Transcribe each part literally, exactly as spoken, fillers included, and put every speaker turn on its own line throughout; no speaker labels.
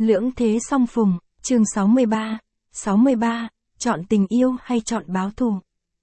Lưỡng thế song phùng, chương sáu mươi ba. sáu mươi ba, chọn tình yêu hay chọn báo thù?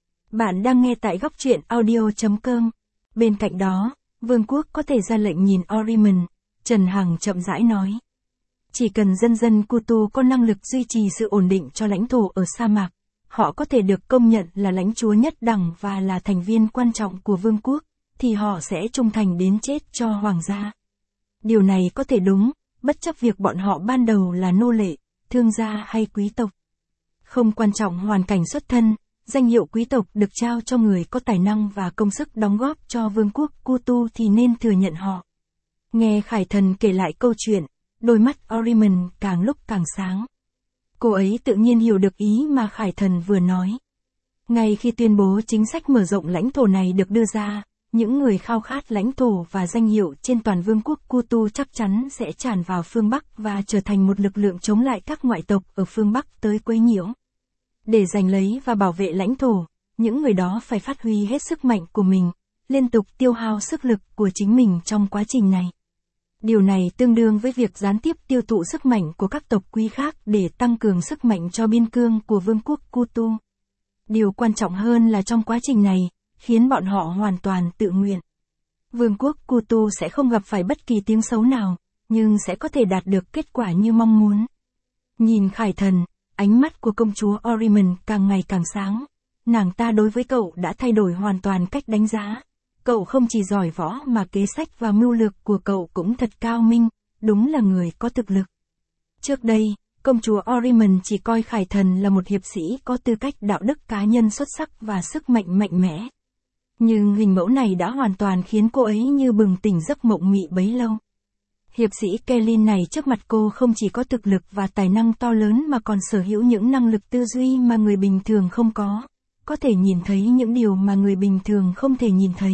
Bạn đang nghe tại góc truyện audio chấm com. Bên cạnh đó, vương quốc có thể ra lệnh nhìn Oremon, Trần Hằng chậm rãi nói. Chỉ cần dân dân Kutu có năng lực duy trì sự ổn định cho lãnh thổ ở sa mạc, họ có thể được công nhận là lãnh chúa nhất đẳng và là thành viên quan trọng của vương quốc, thì họ sẽ trung thành đến chết cho hoàng gia. Điều này có thể đúng, bất chấp việc bọn họ ban đầu là nô lệ, thương gia hay quý tộc. Không quan trọng hoàn cảnh xuất thân, danh hiệu quý tộc được trao cho người có tài năng và công sức đóng góp cho vương quốc Kutu thì nên thừa nhận họ. Nghe Khải Thần kể lại câu chuyện, đôi mắt Oremon càng lúc càng sáng. Cô ấy tự nhiên hiểu được ý mà Khải Thần vừa nói. Ngay khi tuyên bố chính sách mở rộng lãnh thổ này được đưa ra, những người khao khát lãnh thổ và danh hiệu trên toàn vương quốc Kutu chắc chắn sẽ tràn vào phương Bắc và trở thành một lực lượng chống lại các ngoại tộc ở phương Bắc tới quấy nhiễu. Để giành lấy và bảo vệ lãnh thổ, những người đó phải phát huy hết sức mạnh của mình, liên tục tiêu hao sức lực của chính mình trong quá trình này. Điều này tương đương với việc gián tiếp tiêu thụ sức mạnh của các tộc quý khác để tăng cường sức mạnh cho biên cương của vương quốc Kutu. Điều quan trọng hơn là trong quá trình này, khiến bọn họ hoàn toàn tự nguyện. Vương quốc Kutu sẽ không gặp phải bất kỳ tiếng xấu nào, nhưng sẽ có thể đạt được kết quả như mong muốn. Nhìn Khải Thần, ánh mắt của công chúa Oremon càng ngày càng sáng. Nàng ta đối với cậu đã thay đổi hoàn toàn cách đánh giá. Cậu không chỉ giỏi võ mà kế sách và mưu lược của cậu cũng thật cao minh, đúng là người có thực lực. Trước đây, công chúa Oremon chỉ coi Khải Thần là một hiệp sĩ có tư cách đạo đức cá nhân xuất sắc và sức mạnh mạnh mẽ. Nhưng hình mẫu này đã hoàn toàn khiến cô ấy như bừng tỉnh giấc mộng mị bấy lâu. Hiệp sĩ Kellyn này trước mặt cô không chỉ có thực lực và tài năng to lớn mà còn sở hữu những năng lực tư duy mà người bình thường không có, có thể nhìn thấy những điều mà người bình thường không thể nhìn thấy.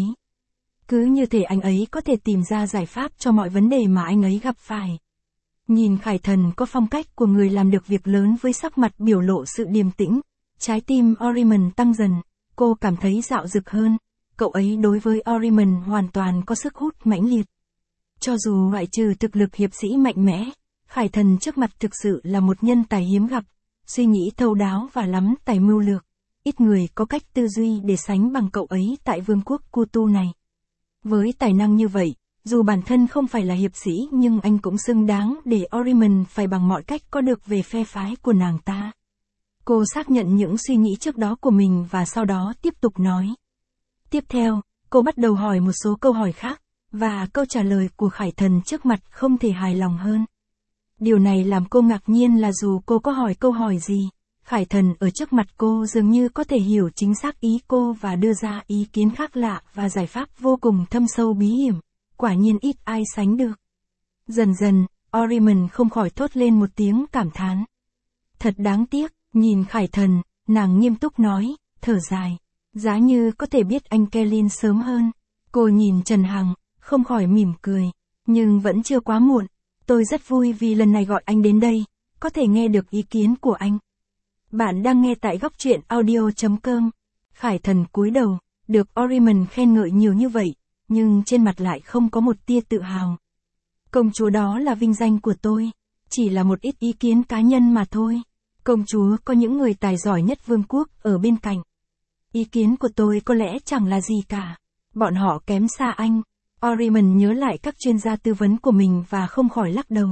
Cứ như thể anh ấy có thể tìm ra giải pháp cho mọi vấn đề mà anh ấy gặp phải. Nhìn Khải Thần có phong cách của người làm được việc lớn với sắc mặt biểu lộ sự điềm tĩnh, trái tim Oremon tăng dần, cô cảm thấy dạo dực hơn. Cậu ấy đối với Oremon hoàn toàn có sức hút mãnh liệt. Cho dù ngoại trừ thực lực hiệp sĩ mạnh mẽ, Khải Thần trước mặt thực sự là một nhân tài hiếm gặp, suy nghĩ thấu đáo và lắm tài mưu lược. Ít người có cách tư duy để sánh bằng cậu ấy tại vương quốc Kutu này. Với tài năng như vậy, dù bản thân không phải là hiệp sĩ nhưng anh cũng xứng đáng để Oremon phải bằng mọi cách có được về phe phái của nàng ta. Cô xác nhận những suy nghĩ trước đó của mình và sau đó tiếp tục nói. Tiếp theo, cô bắt đầu hỏi một số câu hỏi khác, và câu trả lời của Khải Thần trước mặt không thể hài lòng hơn. Điều này làm cô ngạc nhiên là dù cô có hỏi câu hỏi gì, Khải Thần ở trước mặt cô dường như có thể hiểu chính xác ý cô và đưa ra ý kiến khác lạ và giải pháp vô cùng thâm sâu bí hiểm, quả nhiên ít ai sánh được. Dần dần, Oremon không khỏi thốt lên một tiếng cảm thán. Thật đáng tiếc, nhìn Khải Thần, nàng nghiêm túc nói, thở dài. Giá như có thể biết anh Kellyn sớm hơn. Cô nhìn Trần Hằng, không khỏi mỉm cười. Nhưng vẫn chưa quá muộn. Tôi rất vui vì lần này gọi anh đến đây, có thể nghe được ý kiến của anh. Bạn đang nghe tại góc truyện audio chấm com. Khải Thần cúi đầu, được Oremon khen ngợi nhiều như vậy, nhưng trên mặt lại không có một tia tự hào. Công chúa đó là vinh danh của tôi, chỉ là một ít ý kiến cá nhân mà thôi. Công chúa có những người tài giỏi nhất vương quốc ở bên cạnh. Ý kiến của tôi có lẽ chẳng là gì cả. Bọn họ kém xa anh. Oremon nhớ lại các chuyên gia tư vấn của mình và không khỏi lắc đầu.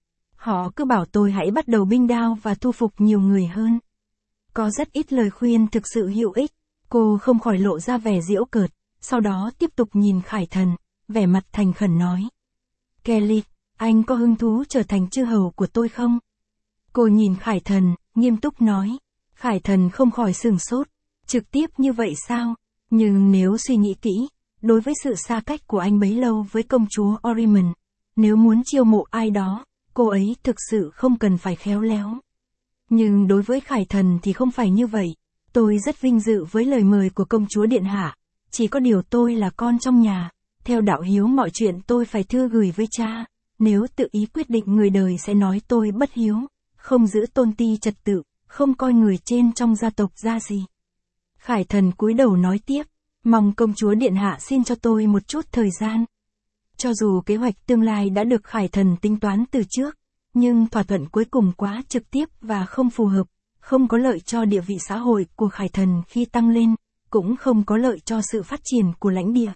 Họ cứ bảo tôi hãy bắt đầu binh đao và thu phục nhiều người hơn. Có rất ít lời khuyên thực sự hữu ích. Cô không khỏi lộ ra vẻ giễu cợt, sau đó tiếp tục nhìn Khải Thần, vẻ mặt thành khẩn nói. Kelly, anh có hứng thú trở thành chư hầu của tôi không? Cô nhìn Khải Thần, nghiêm túc nói. Khải Thần không khỏi sửng sốt. Trực tiếp như vậy sao? Nhưng nếu suy nghĩ kỹ, đối với sự xa cách của anh bấy lâu với công chúa Oremon, nếu muốn chiêu mộ ai đó, cô ấy thực sự không cần phải khéo léo. Nhưng đối với Khải Thần thì không phải như vậy. Tôi rất vinh dự với lời mời của công chúa điện hạ, chỉ có điều tôi là con trong nhà, theo đạo hiếu mọi chuyện tôi phải thư gửi với cha, nếu tự ý quyết định người đời sẽ nói tôi bất hiếu, không giữ tôn ti trật tự, không coi người trên trong gia tộc ra gì. Khải Thần cúi đầu nói tiếp, mong công chúa điện hạ xin cho tôi một chút thời gian. Cho dù kế hoạch tương lai đã được Khải Thần tính toán từ trước, nhưng thỏa thuận cuối cùng quá trực tiếp và không phù hợp, không có lợi cho địa vị xã hội của Khải Thần khi tăng lên, cũng không có lợi cho sự phát triển của lãnh địa.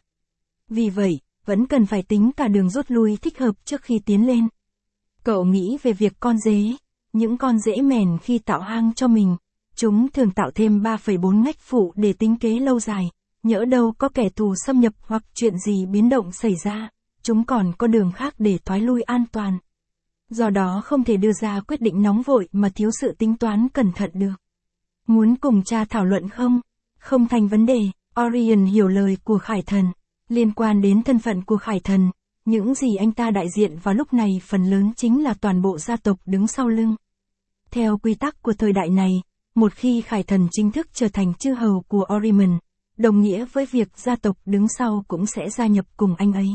Vì vậy, vẫn cần phải tính cả đường rút lui thích hợp trước khi tiến lên. Cậu nghĩ về việc con dế, những con dễ mèn khi tạo hang cho mình, chúng thường tạo thêm ba phẩy bốn ngách phụ để tính kế lâu dài, nhỡ đâu có kẻ thù xâm nhập hoặc chuyện gì biến động xảy ra, chúng còn có đường khác để thoái lui an toàn. Do đó không thể đưa ra quyết định nóng vội mà thiếu sự tính toán cẩn thận được. Muốn cùng cha thảo luận không? Không thành vấn đề, Orion hiểu lời của Khải Thần. Liên quan đến thân phận của Khải Thần, những gì anh ta đại diện vào lúc này phần lớn chính là toàn bộ gia tộc đứng sau lưng. Theo quy tắc của thời đại này, một khi Khải Thần chính thức trở thành chư hầu của Orion, đồng nghĩa với việc gia tộc đứng sau cũng sẽ gia nhập cùng anh ấy.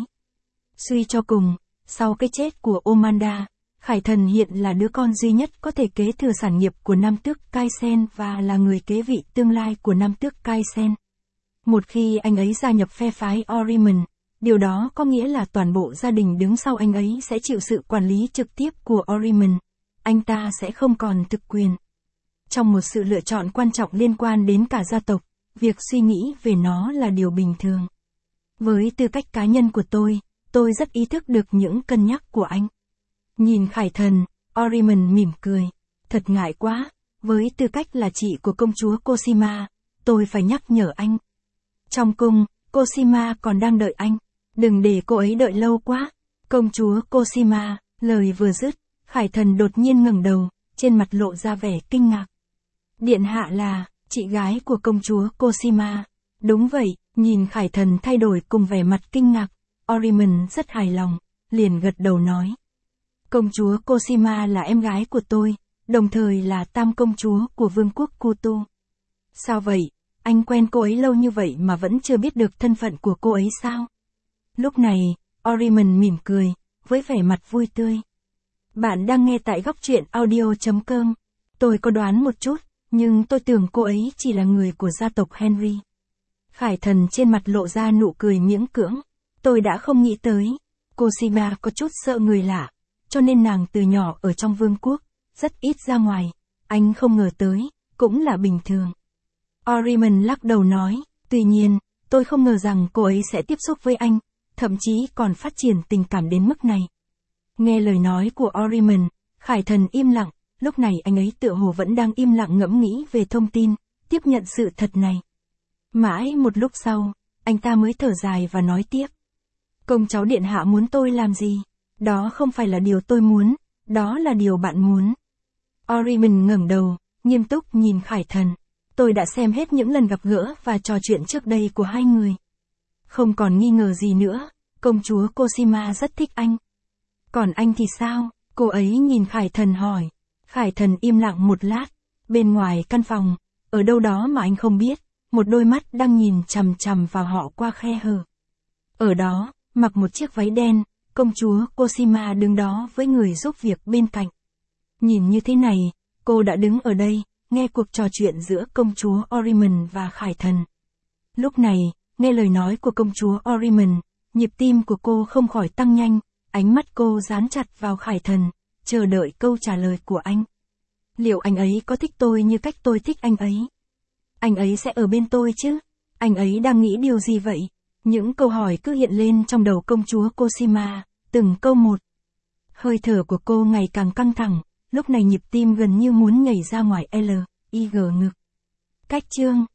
Suy cho cùng, sau cái chết của Omanda, Khải Thần hiện là đứa con duy nhất có thể kế thừa sản nghiệp của Nam tước Kaisen và là người kế vị tương lai của Nam tước Kaisen. Một khi anh ấy gia nhập phe phái Orion, điều đó có nghĩa là toàn bộ gia đình đứng sau anh ấy sẽ chịu sự quản lý trực tiếp của Orion. Anh ta sẽ không còn thực quyền. Trong một sự lựa chọn quan trọng liên quan đến cả gia tộc, việc suy nghĩ về nó là điều bình thường. Với tư cách cá nhân của tôi, tôi rất ý thức được những cân nhắc của anh. Nhìn Khải Thần, Orion mỉm cười. Thật ngại quá, với tư cách là chị của công chúa Cosima, tôi phải nhắc nhở anh. Trong cung, Cosima còn đang đợi anh. Đừng để cô ấy đợi lâu quá. Công chúa Cosima, lời vừa dứt, Khải Thần đột nhiên ngẩng đầu, trên mặt lộ ra vẻ kinh ngạc. Điện hạ là, chị gái của công chúa Cosima. Đúng vậy, nhìn Khải Thần thay đổi cùng vẻ mặt kinh ngạc, Orion rất hài lòng, liền gật đầu nói. Công chúa Cosima là em gái của tôi, đồng thời là tam công chúa của vương quốc Kutu. Sao vậy, anh quen cô ấy lâu như vậy mà vẫn chưa biết được thân phận của cô ấy sao? Lúc này, Orion mỉm cười, với vẻ mặt vui tươi. Bạn đang nghe tại góc truyện audio chấm com. Tôi có đoán một chút, nhưng tôi tưởng cô ấy chỉ là người của gia tộc Henry. Khải Thần trên mặt lộ ra nụ cười miễn cưỡng. Tôi đã không nghĩ tới. Cosima có chút sợ người lạ, cho nên nàng từ nhỏ ở trong vương quốc, rất ít ra ngoài. Anh không ngờ tới, cũng là bình thường. Orion lắc đầu nói, tuy nhiên, tôi không ngờ rằng cô ấy sẽ tiếp xúc với anh, thậm chí còn phát triển tình cảm đến mức này. Nghe lời nói của Orion, Khải Thần im lặng, lúc này anh ấy tựa hồ vẫn đang im lặng ngẫm nghĩ về thông tin, tiếp nhận sự thật này. Mãi một lúc sau, anh ta mới thở dài và nói tiếp. Công cháu điện hạ muốn tôi làm gì? Đó không phải là điều tôi muốn, đó là điều bạn muốn. Orion ngẩng đầu, nghiêm túc nhìn Khải Thần. Tôi đã xem hết những lần gặp gỡ và trò chuyện trước đây của hai người. Không còn nghi ngờ gì nữa, công chúa Cosima rất thích anh. Còn anh thì sao? Cô ấy nhìn Khải Thần hỏi. Khải Thần im lặng một lát. Bên ngoài căn phòng, ở đâu đó mà anh không biết, một đôi mắt đang nhìn chằm chằm vào họ qua khe hở. Ở đó, mặc một chiếc váy đen, công chúa Cosima đứng đó với người giúp việc bên cạnh. Nhìn như thế này, cô đã đứng ở đây, nghe cuộc trò chuyện giữa công chúa Orion và Khải Thần. Lúc này, nghe lời nói của công chúa Orion, nhịp tim của cô không khỏi tăng nhanh, ánh mắt cô dán chặt vào Khải Thần, chờ đợi câu trả lời của anh. Liệu anh ấy có thích tôi như cách tôi thích anh ấy? Anh ấy sẽ ở bên tôi chứ? Anh ấy đang nghĩ điều gì vậy? Những câu hỏi cứ hiện lên trong đầu công chúa Cosima, từng câu một. Hơi thở của cô ngày càng căng thẳng, lúc này nhịp tim gần như muốn nhảy ra ngoài L, I G ngực. Cách chương